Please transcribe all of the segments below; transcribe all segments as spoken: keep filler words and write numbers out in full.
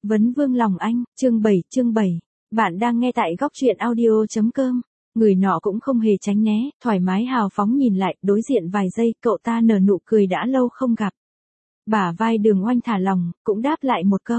Vấn vương lòng anh, chương bảy, chương bảy. Bạn đang nghe tại góc truyện audio.com. Người nọ cũng không hề tránh né, thoải mái hào phóng nhìn lại, đối diện vài giây, cậu ta nở nụ cười đã lâu không gặp. Bả vai Đường Oanh thả lỏng, cũng đáp lại một câu.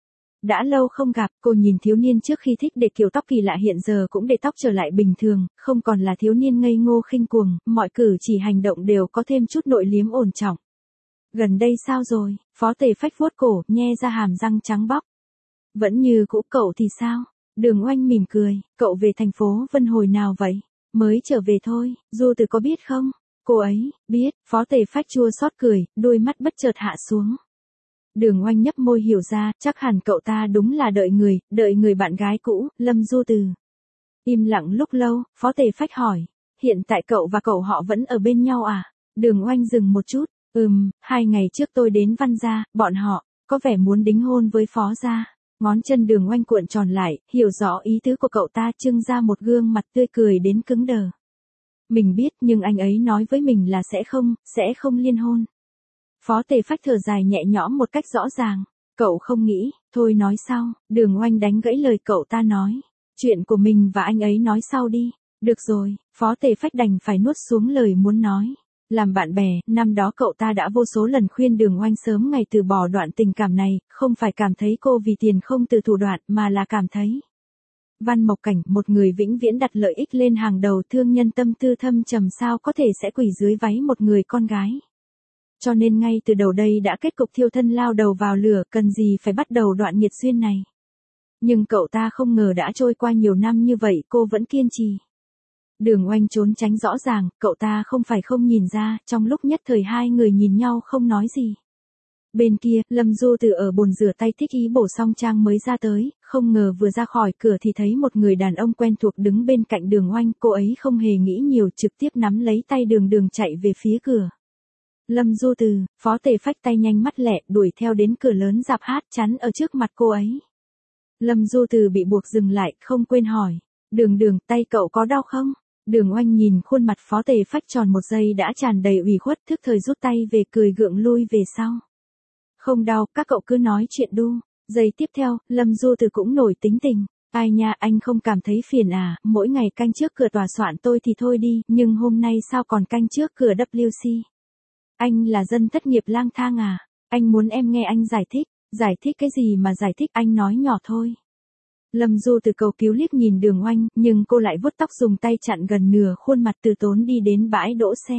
Đã lâu không gặp, cô nhìn thiếu niên trước khi thích để kiểu tóc kỳ lạ hiện giờ cũng để tóc trở lại bình thường, không còn là thiếu niên ngây ngô khinh cuồng, mọi cử chỉ hành động đều có thêm chút nội liếm ổn trọng. Gần đây sao rồi? Phó Tề Phách vuốt cổ, nhe ra hàm răng trắng bóc. Vẫn như cũ, cậu thì sao? Đường Oanh mỉm cười, cậu về thành phố Vân hồi nào vậy? Mới trở về thôi, Du Từ có biết không? Cô ấy, biết, Phó Tề Phách chua xót cười, đôi mắt bất chợt hạ xuống. Đường Oanh nhấp môi hiểu ra, chắc hẳn cậu ta đúng là đợi người, đợi người bạn gái cũ, Lâm Du Từ. Im lặng lúc lâu, Phó Tề Phách hỏi, hiện tại cậu và cậu họ vẫn ở bên nhau à? Đường Oanh dừng một chút, ừm, hai ngày trước tôi đến Văn gia, bọn họ, có vẻ muốn đính hôn với Phó gia. Ngón chân Đường Oanh cuộn tròn lại, hiểu rõ ý tứ của cậu ta, trưng ra một gương mặt tươi cười đến cứng đờ. Mình biết, nhưng anh ấy nói với mình là sẽ không, sẽ không liên hôn. Phó Tề Phách thở dài nhẹ nhõm một cách rõ ràng. Cậu không nghĩ, thôi nói sau. Đường Oanh đánh gãy lời cậu ta nói. Chuyện của mình và anh ấy nói sau đi. Được rồi, Phó Tề Phách đành phải nuốt xuống lời muốn nói. Làm bạn bè, năm đó cậu ta đã vô số lần khuyên Đường Oanh sớm ngày từ bỏ đoạn tình cảm này, không phải cảm thấy cô vì tiền không từ thủ đoạn mà là cảm thấy. Văn Mộc Cảnh, một người vĩnh viễn đặt lợi ích lên hàng đầu, thương nhân tâm tư thâm trầm sao có thể sẽ quỳ dưới váy một người con gái. Cho nên ngay từ đầu đây đã kết cục thiêu thân lao đầu vào lửa, cần gì phải bắt đầu đoạn nghiệt duyên này. Nhưng cậu ta không ngờ đã trôi qua nhiều năm như vậy, cô vẫn kiên trì. Đường Oanh trốn tránh rõ ràng, cậu ta không phải không nhìn ra, trong lúc nhất thời hai người nhìn nhau không nói gì. Bên kia, Lâm Du Từ ở bồn rửa tay thích ý bổ xong trang mới ra tới, không ngờ vừa ra khỏi cửa thì thấy một người đàn ông quen thuộc đứng bên cạnh Đường Oanh, cô ấy không hề nghĩ nhiều trực tiếp nắm lấy tay Đường Đường chạy về phía cửa. Lâm Du Từ, Phó Tề Phách tay nhanh mắt lẹ đuổi theo đến cửa lớn rạp hát chắn ở trước mặt cô ấy. Lâm Du Từ bị buộc dừng lại, không quên hỏi. Đường Đường, tay cậu có đau không? Đường Oanh nhìn khuôn mặt Phó Tề Phách tròn một giây đã tràn đầy ủy khuất, thức thời rút tay về, cười gượng lui về sau. Không đau, các cậu cứ nói chuyện đu. Giây tiếp theo, Lâm Du Từ cũng nổi tính tình. Ai nha, anh không cảm thấy phiền à, mỗi ngày canh trước cửa tòa soạn tôi thì thôi đi, nhưng hôm nay sao còn canh trước cửa W C? Anh là dân thất nghiệp lang thang à? Anh muốn em nghe anh giải thích. Giải thích cái gì mà giải thích, anh nói nhỏ thôi. Lâm Du Từ cầu cứu liếc nhìn Đường Oanh, nhưng cô lại vuốt tóc dùng tay chặn gần nửa khuôn mặt, từ tốn đi đến bãi đỗ xe.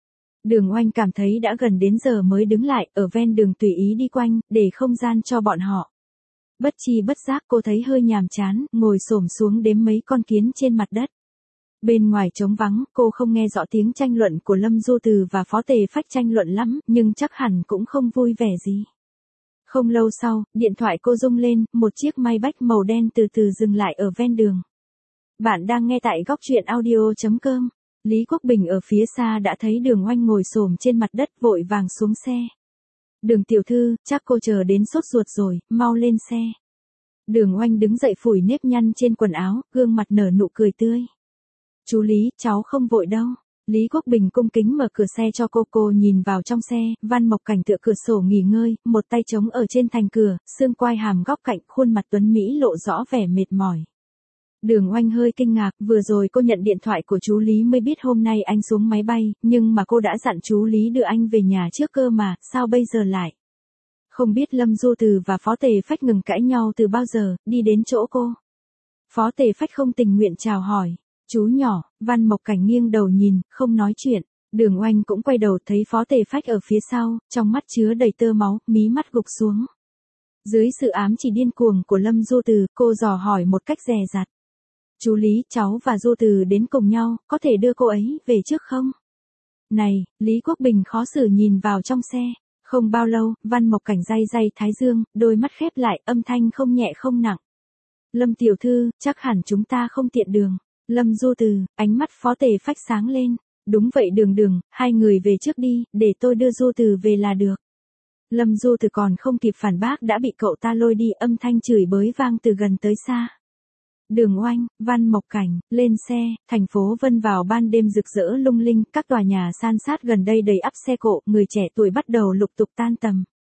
Đường Oanh cảm thấy đã gần đến giờ mới đứng lại, ở ven đường tùy ý đi quanh, để không gian cho bọn họ. Bất chi bất giác cô thấy hơi nhàm chán, ngồi xổm xuống đếm mấy con kiến trên mặt đất. Bên ngoài trống vắng, cô không nghe rõ tiếng tranh luận của Lâm Du Từ và Phó Tề Phách tranh luận lắm, nhưng chắc hẳn cũng không vui vẻ gì. Không lâu sau, điện thoại cô rung lên, một chiếc Maybach màu đen từ từ dừng lại ở ven đường. Bạn đang nghe tại góc truyện audio.com. Lý Quốc Bình ở phía xa đã thấy Đường Oanh ngồi xổm trên mặt đất, vội vàng xuống xe. Đường tiểu thư, chắc cô chờ đến sốt ruột rồi, mau lên xe. Đường Oanh đứng dậy phủi nếp nhăn trên quần áo, gương mặt nở nụ cười tươi. Chú Lý, cháu không vội đâu. Lý Quốc Bình cung kính mở cửa xe cho cô. Cô nhìn vào trong xe, Văn Mộc Cảnh tựa cửa sổ nghỉ ngơi, một tay chống ở trên thành cửa, xương quai hàm góc cạnh, khuôn mặt tuấn mỹ lộ rõ vẻ mệt mỏi. Đường Oanh hơi kinh ngạc, vừa rồi cô nhận điện thoại của chú Lý mới biết hôm nay anh xuống máy bay, nhưng mà cô đã dặn chú Lý đưa anh về nhà trước cơ mà, sao bây giờ lại? Không biết Lâm Du Từ và Phó Tề Phách ngừng cãi nhau từ bao giờ, đi đến chỗ cô. Phó Tề Phách không tình nguyện chào hỏi. Chú nhỏ, Văn Mộc Cảnh nghiêng đầu nhìn, không nói chuyện. Đường Oanh cũng quay đầu thấy Phó Tề Phách ở phía sau, trong mắt chứa đầy tơ máu, mí mắt gục xuống. Dưới sự ám chỉ điên cuồng của Lâm Du Từ, cô dò hỏi một cách dè dặt. Chú Lý, cháu và Du Từ đến cùng nhau, có thể đưa cô ấy về trước không? Này, Lý Quốc Bình khó xử nhìn vào trong xe. Không bao lâu, Văn Mộc Cảnh day day thái dương, đôi mắt khép lại, âm thanh không nhẹ không nặng. Lâm tiểu thư, chắc hẳn chúng ta không tiện đường. Lâm Du Từ, ánh mắt Phó Tề Phách sáng lên. Đúng vậy Đường Đường, hai người về trước đi, để tôi đưa Du Từ về là được. Lâm Du Từ còn không kịp phản bác đã bị cậu ta lôi đi, âm thanh chửi bới vang từ gần tới xa. Đường Oanh, Văn Mộc Cảnh, lên xe, thành phố Vân vào ban đêm rực rỡ lung linh, các tòa nhà san sát gần đây đầy ắp xe cộ, người trẻ tuổi bắt đầu lục tục tan tầm.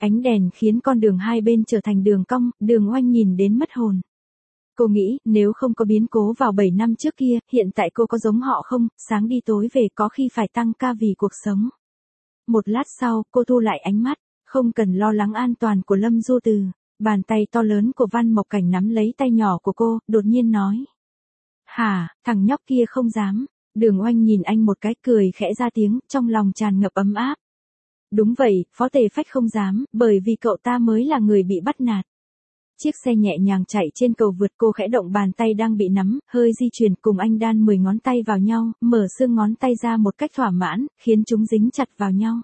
Ánh đèn khiến con đường hai bên trở thành đường cong, Đường Oanh nhìn đến mất hồn. Cô nghĩ, nếu không có biến cố vào bảy năm trước kia, hiện tại cô có giống họ không, sáng đi tối về có khi phải tăng ca vì cuộc sống. Một lát sau, cô thu lại ánh mắt, không cần lo lắng an toàn của Lâm Du Từ. Bàn tay to lớn của Văn Mộc Cảnh nắm lấy tay nhỏ của cô, đột nhiên nói. Hả, thằng nhóc kia không dám. Đường Oanh nhìn anh một cái cười khẽ ra tiếng, trong lòng tràn ngập ấm áp. Đúng vậy, Phó Tề Phách không dám, bởi vì cậu ta mới là người bị bắt nạt. Chiếc xe nhẹ nhàng chạy trên cầu vượt, cô khẽ động bàn tay đang bị nắm, hơi di chuyển cùng anh đan mười ngón tay vào nhau, mở xương ngón tay ra một cách thỏa mãn, khiến chúng dính chặt vào nhau.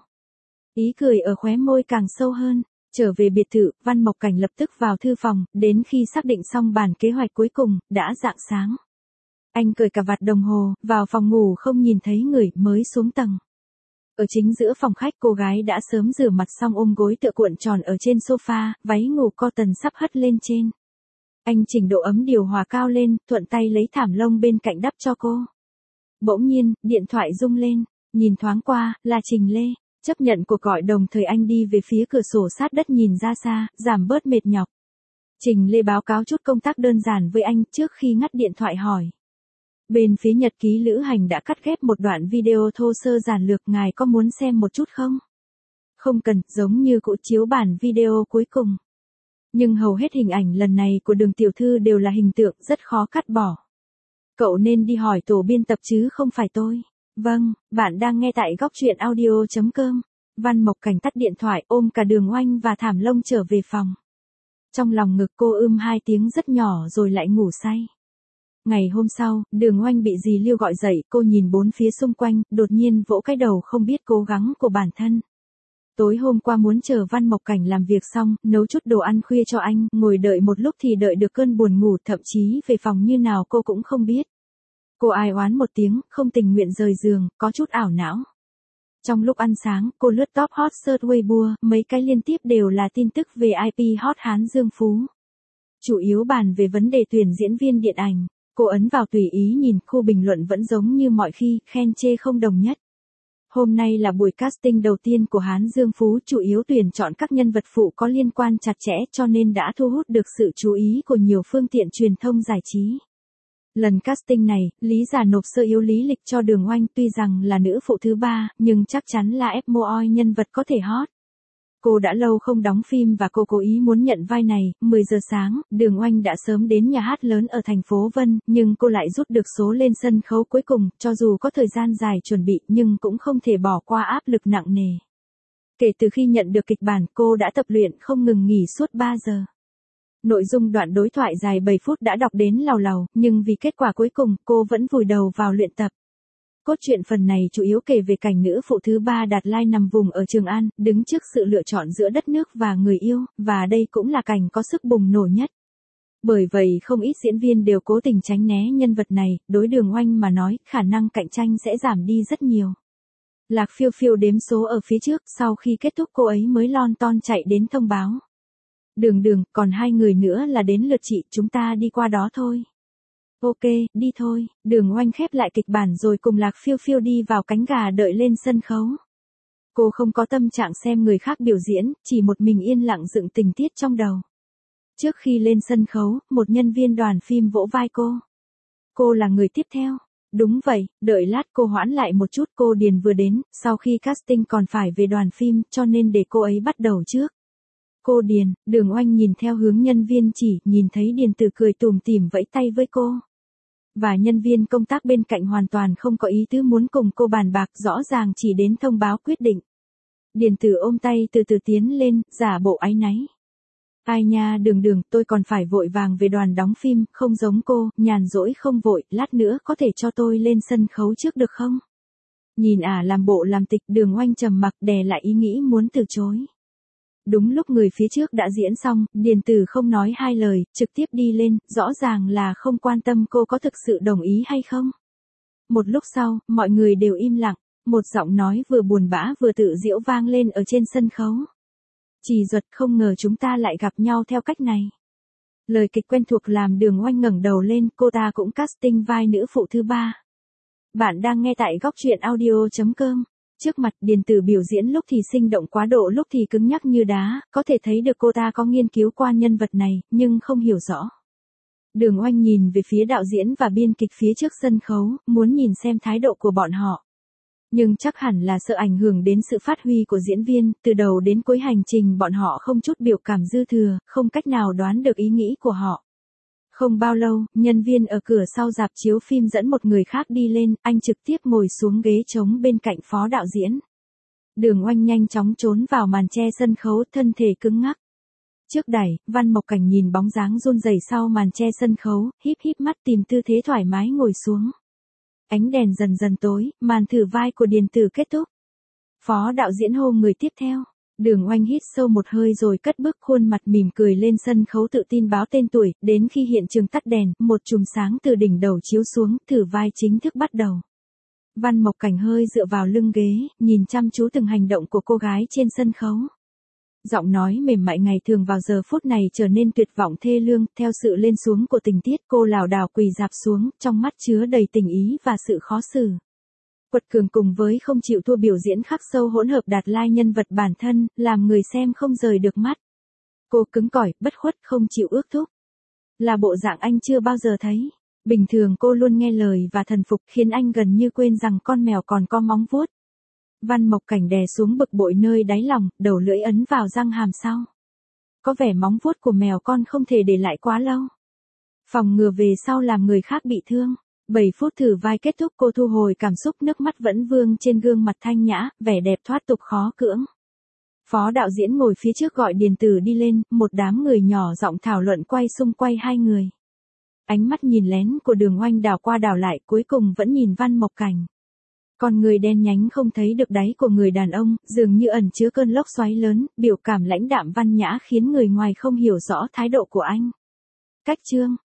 Ý cười ở khóe môi càng sâu hơn. Trở về biệt thự, Văn Mộc Cảnh lập tức vào thư phòng, đến khi xác định xong bản kế hoạch cuối cùng, đã rạng sáng. Anh cởi cà vạt đồng hồ, vào phòng ngủ không nhìn thấy người, mới xuống tầng. Ở chính giữa phòng khách, cô gái đã sớm rửa mặt xong ôm gối tựa cuộn tròn ở trên sofa, váy ngủ cotton sắp hất lên trên. Anh chỉnh độ ấm điều hòa cao lên, thuận tay lấy thảm lông bên cạnh đắp cho cô. Bỗng nhiên, điện thoại rung lên, nhìn thoáng qua, là Trình Lê. Chấp nhận cuộc gọi đồng thời anh đi về phía cửa sổ sát đất nhìn ra xa, giảm bớt mệt nhọc. Trình Lê báo cáo chút công tác đơn giản với anh trước khi ngắt điện thoại hỏi. Bên phía nhật ký lữ hành đã cắt ghép một đoạn video thô sơ giản lược, ngài có muốn xem một chút không? Không cần, giống như cũ chiếu bản video cuối cùng. Nhưng hầu hết hình ảnh lần này của Đường tiểu thư đều là hình tượng, rất khó cắt bỏ. Cậu nên đi hỏi tổ biên tập chứ không phải tôi. Vâng, bạn đang nghe tại góc truyện audio chấm com. Văn Mộc Cảnh tắt điện thoại, ôm cả Đường Oanh và thảm lông trở về phòng. Trong lòng ngực cô ưm hai tiếng rất nhỏ rồi lại ngủ say. Ngày hôm sau, Đường Oanh bị dì Liêu gọi dậy, cô nhìn bốn phía xung quanh, đột nhiên vỗ cái đầu không biết cố gắng của bản thân. Tối hôm qua muốn chờ Văn Mộc Cảnh làm việc xong, nấu chút đồ ăn khuya cho anh, ngồi đợi một lúc thì đợi được cơn buồn ngủ, thậm chí về phòng như nào cô cũng không biết. Cô ai oán một tiếng, không tình nguyện rời giường, có chút ảo não. Trong lúc ăn sáng, cô lướt top hot search Weibo, mấy cái liên tiếp đều là tin tức về i pê hot Hán Dương Phú. Chủ yếu bàn về vấn đề tuyển diễn viên điện ảnh. Cô ấn vào tùy ý nhìn, khu bình luận vẫn giống như mọi khi, khen chê không đồng nhất. Hôm nay là buổi casting đầu tiên của Hán Dương Phú, chủ yếu tuyển chọn các nhân vật phụ có liên quan chặt chẽ cho nên đã thu hút được sự chú ý của nhiều phương tiện truyền thông giải trí. Lần casting này, Lý Giả nộp sơ yếu lý lịch cho Đường Oanh, tuy rằng là nữ phụ thứ ba, nhưng chắc chắn là ép mô oi nhân vật có thể hot. Cô đã lâu không đóng phim và cô cố ý muốn nhận vai này. Mười giờ sáng, Đường Oanh đã sớm đến nhà hát lớn ở thành phố Vân, nhưng cô lại rút được số lên sân khấu cuối cùng, cho dù có thời gian dài chuẩn bị nhưng cũng không thể bỏ qua áp lực nặng nề. Kể từ khi nhận được kịch bản, cô đã tập luyện không ngừng nghỉ suốt ba giờ. Nội dung đoạn đối thoại dài bảy phút đã đọc đến làu làu, nhưng vì kết quả cuối cùng, cô vẫn vùi đầu vào luyện tập. Cốt truyện phần này chủ yếu kể về cảnh nữ phụ thứ ba Đạt Lai nằm vùng ở Trường An, đứng trước sự lựa chọn giữa đất nước và người yêu, và đây cũng là cảnh có sức bùng nổ nhất. Bởi vậy không ít diễn viên đều cố tình tránh né nhân vật này, đối Đường Oanh mà nói, khả năng cạnh tranh sẽ giảm đi rất nhiều. Lạc Phiêu Phiêu đếm số ở phía trước, sau khi kết thúc cô ấy mới lon ton chạy đến thông báo. Đường Đường, còn hai người nữa là đến lượt chị, chúng ta đi qua đó thôi. Ok, đi thôi. Đường Oanh khép lại kịch bản rồi cùng Lạc Phiêu Phiêu đi vào cánh gà đợi lên sân khấu. Cô không có tâm trạng xem người khác biểu diễn, chỉ một mình yên lặng dựng tình tiết trong đầu. Trước khi lên sân khấu, một nhân viên đoàn phim vỗ vai cô. Cô là người tiếp theo. Đúng vậy, đợi lát cô hoãn lại một chút, cô Điền vừa đến, sau khi casting còn phải về đoàn phim, cho nên để cô ấy bắt đầu trước. Cô Điền, Đường Oanh nhìn theo hướng nhân viên chỉ, nhìn thấy Điền Tử cười tủm tỉm vẫy tay với cô. Và nhân viên công tác bên cạnh hoàn toàn không có ý tứ muốn cùng cô bàn bạc, rõ ràng chỉ đến thông báo quyết định. Điền Tử ôm tay từ từ tiến lên, giả bộ áy náy. Ai nha Đường Đường, tôi còn phải vội vàng về đoàn đóng phim, không giống cô, nhàn rỗi không vội, lát nữa có thể cho tôi lên sân khấu trước được không? Nhìn ả à làm bộ làm tịch, Đường Oanh trầm mặc đè lại ý nghĩ muốn từ chối. Đúng lúc người phía trước đã diễn xong, Điền Tử không nói hai lời, trực tiếp đi lên, rõ ràng là không quan tâm cô có thực sự đồng ý hay không. Một lúc sau, mọi người đều im lặng, một giọng nói vừa buồn bã vừa tự giễu vang lên ở trên sân khấu. Chỉ Duật, không ngờ chúng ta lại gặp nhau theo cách này. Lời kịch quen thuộc làm Đường Oanh ngẩng đầu lên, cô ta cũng casting vai nữ phụ thứ ba. Bạn đang nghe tại góc truyện audio chấm com. Trước mặt Điền Tử biểu diễn lúc thì sinh động quá độ lúc thì cứng nhắc như đá, có thể thấy được cô ta có nghiên cứu qua nhân vật này, nhưng không hiểu rõ. Đường Oanh nhìn về phía đạo diễn và biên kịch phía trước sân khấu, muốn nhìn xem thái độ của bọn họ. Nhưng chắc hẳn là sợ ảnh hưởng đến sự phát huy của diễn viên, từ đầu đến cuối hành trình bọn họ không chút biểu cảm dư thừa, không cách nào đoán được ý nghĩ của họ. Không bao lâu, nhân viên ở cửa sau rạp chiếu phim dẫn một người khác đi lên, anh trực tiếp ngồi xuống ghế trống bên cạnh phó đạo diễn. Đường Oanh nhanh chóng trốn vào màn che sân khấu, thân thể cứng ngắc. Trước đài, Văn Mộc Cảnh nhìn bóng dáng run rẩy sau màn che sân khấu, híp híp mắt tìm tư thế thoải mái ngồi xuống. Ánh đèn dần dần tối, màn thử vai của Điền Tử kết thúc. Phó đạo diễn hô người tiếp theo. Đường Oanh hít sâu một hơi rồi cất bước, khuôn mặt mỉm cười lên sân khấu tự tin báo tên tuổi, đến khi hiện trường tắt đèn, một chùm sáng từ đỉnh đầu chiếu xuống, thử vai chính thức bắt đầu. Văn Mộc Cảnh hơi dựa vào lưng ghế, nhìn chăm chú từng hành động của cô gái trên sân khấu. Giọng nói mềm mại ngày thường vào giờ phút này trở nên tuyệt vọng thê lương, theo sự lên xuống của tình tiết cô lảo đảo quỳ rạp xuống, trong mắt chứa đầy tình ý và sự khó xử. Quật cường cùng với không chịu thua biểu diễn khắc sâu hỗn hợp đạt lai nhân vật bản thân, làm người xem không rời được mắt. Cô cứng cỏi, bất khuất, không chịu ước thúc. Là bộ dạng anh chưa bao giờ thấy. Bình thường cô luôn nghe lời và thần phục khiến anh gần như quên rằng con mèo còn có móng vuốt. Văn Mộc Cảnh đè xuống bực bội nơi đáy lòng, đầu lưỡi ấn vào răng hàm sau. Có vẻ móng vuốt của mèo con không thể để lại quá lâu. Phòng ngừa về sau làm người khác bị thương. bảy phút thử vai kết thúc, cô thu hồi cảm xúc, nước mắt vẫn vương trên gương mặt thanh nhã, vẻ đẹp thoát tục khó cưỡng. Phó đạo diễn ngồi phía trước gọi Điền Tử đi lên, một đám người nhỏ giọng thảo luận quay xung quay hai người. Ánh mắt nhìn lén của Đường Oanh đảo qua đảo lại, cuối cùng vẫn nhìn Văn Mộc Cảnh. Con người đen nhánh không thấy được đáy của người đàn ông, dường như ẩn chứa cơn lốc xoáy lớn, biểu cảm lãnh đạm văn nhã khiến người ngoài không hiểu rõ thái độ của anh. Cách chương